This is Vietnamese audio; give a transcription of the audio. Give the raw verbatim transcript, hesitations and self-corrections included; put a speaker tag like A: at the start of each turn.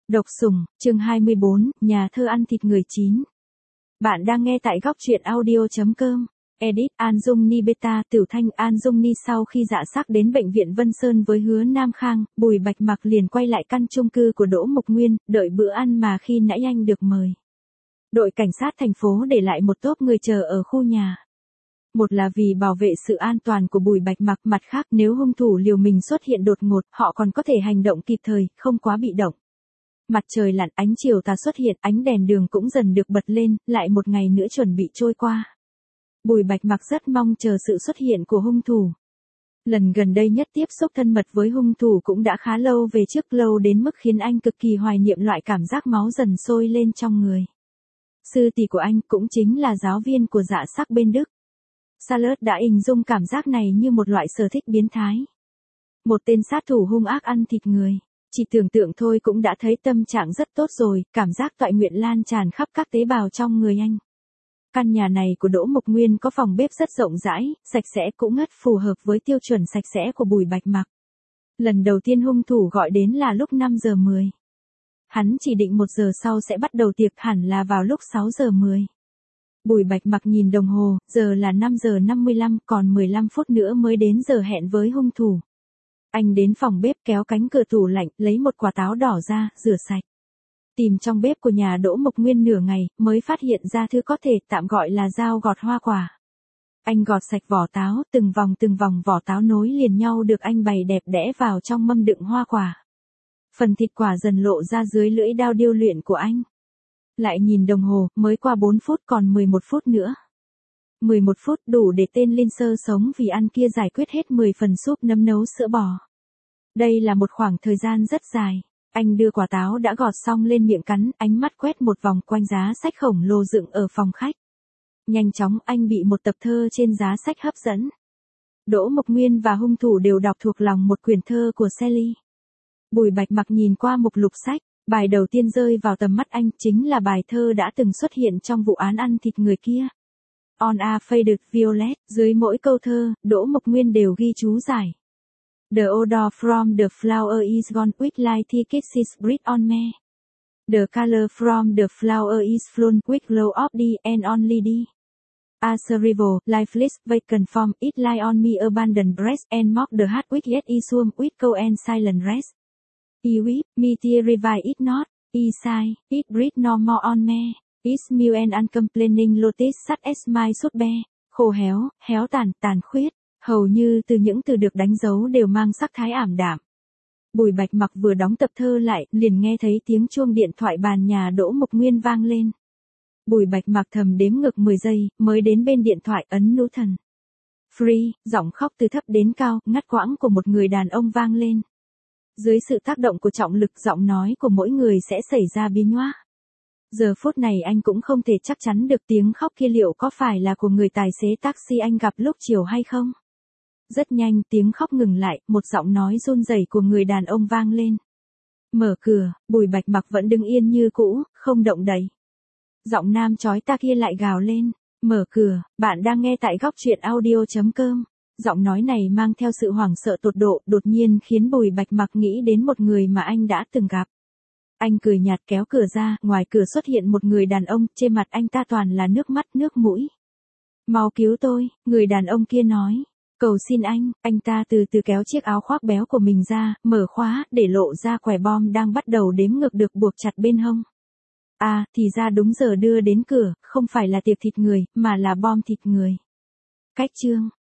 A: Độc Sủng, chương hai mươi bốn, nhà thơ ăn thịt người chín. Bạn đang nghe tại góc truyện audio chấm com. Edit An Dung Ni Beta Tiểu Thanh An Dung Ni sau khi dạ xác đến bệnh viện Vân Sơn với Hứa Nam Khang, Bùi Bạch Mặc liền quay lại căn chung cư của Đỗ Mục Nguyên, đợi bữa ăn mà khi nãy anh được mời. Đội cảnh sát thành phố để lại một tốp người chờ ở khu nhà. Một là vì bảo vệ sự an toàn của Bùi Bạch Mặc, mặt khác nếu hung thủ liều mình xuất hiện đột ngột, họ còn có thể hành động kịp thời, không quá bị động. Mặt trời lặn, ánh chiều tà xuất hiện, ánh đèn đường cũng dần được bật lên, lại một ngày nữa chuẩn bị trôi qua. Bùi Bạch Mặc rất mong chờ sự xuất hiện của hung thủ. Lần gần đây nhất tiếp xúc thân mật với hung thủ cũng đã khá lâu về trước, lâu đến mức khiến anh cực kỳ hoài niệm loại cảm giác máu dần sôi lên trong người. Sư tỷ của anh cũng chính là giáo viên của dạ sắc bên Đức. Charlotte đã hình dung cảm giác này như một loại sở thích biến thái. Một tên sát thủ hung ác ăn thịt người. Chỉ tưởng tượng thôi cũng đã thấy tâm trạng rất tốt rồi, cảm giác toại nguyện lan tràn khắp các tế bào trong người anh. Căn nhà này của Đỗ Mục Nguyên có phòng bếp rất rộng rãi, sạch sẽ cũng ngất phù hợp với tiêu chuẩn sạch sẽ của Bùi Bạch Mặc. Lần đầu tiên hung thủ gọi đến là lúc năm giờ mười. Hắn chỉ định một giờ sau sẽ bắt đầu tiệc, hẳn là vào lúc sáu giờ mười. Bùi Bạch Mặc nhìn đồng hồ, giờ là năm giờ năm mươi lăm, còn mười lăm phút nữa mới đến giờ hẹn với hung thủ. Anh đến phòng bếp kéo cánh cửa tủ lạnh, lấy một quả táo đỏ ra, rửa sạch. Tìm trong bếp của nhà Đỗ Mục Nguyên nửa ngày, mới phát hiện ra thứ có thể tạm gọi là dao gọt hoa quả. Anh gọt sạch vỏ táo, từng vòng từng vòng vỏ táo nối liền nhau được anh bày đẹp đẽ vào trong mâm đựng hoa quả. Phần thịt quả dần lộ ra dưới lưỡi dao điêu luyện của anh. Lại nhìn đồng hồ, mới qua bốn phút, còn mười một phút nữa. mười một phút đủ để tên Linser sống vì ăn kia giải quyết hết mười phần súp nấm nấu sữa bò. Đây là một khoảng thời gian rất dài. Anh đưa quả táo đã gọt xong lên miệng cắn, ánh mắt quét một vòng quanh giá sách khổng lồ dựng ở phòng khách. Nhanh chóng anh bị một tập thơ trên giá sách hấp dẫn. Đỗ Mục Nguyên và hung thủ đều đọc thuộc lòng một quyển thơ của Shelley. Bùi Bạch Mặc nhìn qua mục lục sách, bài đầu tiên rơi vào tầm mắt anh chính là bài thơ đã từng xuất hiện trong vụ án ăn thịt người kia. On a faded violet, dưới mỗi câu thơ, Đỗ Mục Nguyên đều ghi chú giải. The odor from the flower is gone, with light kisses breathe on me. The color from the flower is flown, with glow of the and only the. As a rival, lifeless, vacant form, it lie on me abandoned breast, and mock the heart with yet isum, with cold and silent rest. I weep, me tear revive it not, I sigh, it breathe no more on me. It's mew and uncomplaining lotus such as my sốt be, khô héo, héo tàn, tàn khuyết. Hầu như từ những từ được đánh dấu đều mang sắc thái ảm đạm. Bùi Bạch Mặc vừa đóng tập thơ lại, liền nghe thấy tiếng chuông điện thoại bàn nhà Đỗ Mục Nguyên vang lên. Bùi Bạch Mặc thầm đếm ngược mười giây, mới đến bên điện thoại ấn nút thần. Free, giọng khóc từ thấp đến cao, ngắt quãng của một người đàn ông vang lên. Dưới sự tác động của trọng lực, giọng nói của mỗi người sẽ xảy ra biến hóa. Giờ phút này anh cũng không thể chắc chắn được tiếng khóc kia liệu có phải là của người tài xế taxi anh gặp lúc chiều hay không. Rất nhanh tiếng khóc ngừng lại, một giọng nói run rẩy của người đàn ông vang lên. Mở cửa, Bùi Bạch Mặc vẫn đứng yên như cũ, không động đậy. Giọng nam chói ta kia lại gào lên. Mở cửa, bạn đang nghe tại góc truyện audio chấm com. Giọng nói này mang theo sự hoảng sợ tột độ, đột nhiên khiến Bùi Bạch Mặc nghĩ đến một người mà anh đã từng gặp. Anh cười nhạt kéo cửa ra, ngoài cửa xuất hiện một người đàn ông, trên mặt anh ta toàn là nước mắt nước mũi. Mau cứu tôi, người đàn ông kia nói. Cầu xin anh, anh ta từ từ kéo chiếc áo khoác béo của mình ra, mở khóa, để lộ ra quẻ bom đang bắt đầu đếm ngược được buộc chặt bên hông. À, thì ra đúng giờ đưa đến cửa, không phải là tiệc thịt người, mà là bom thịt người. Cách chương.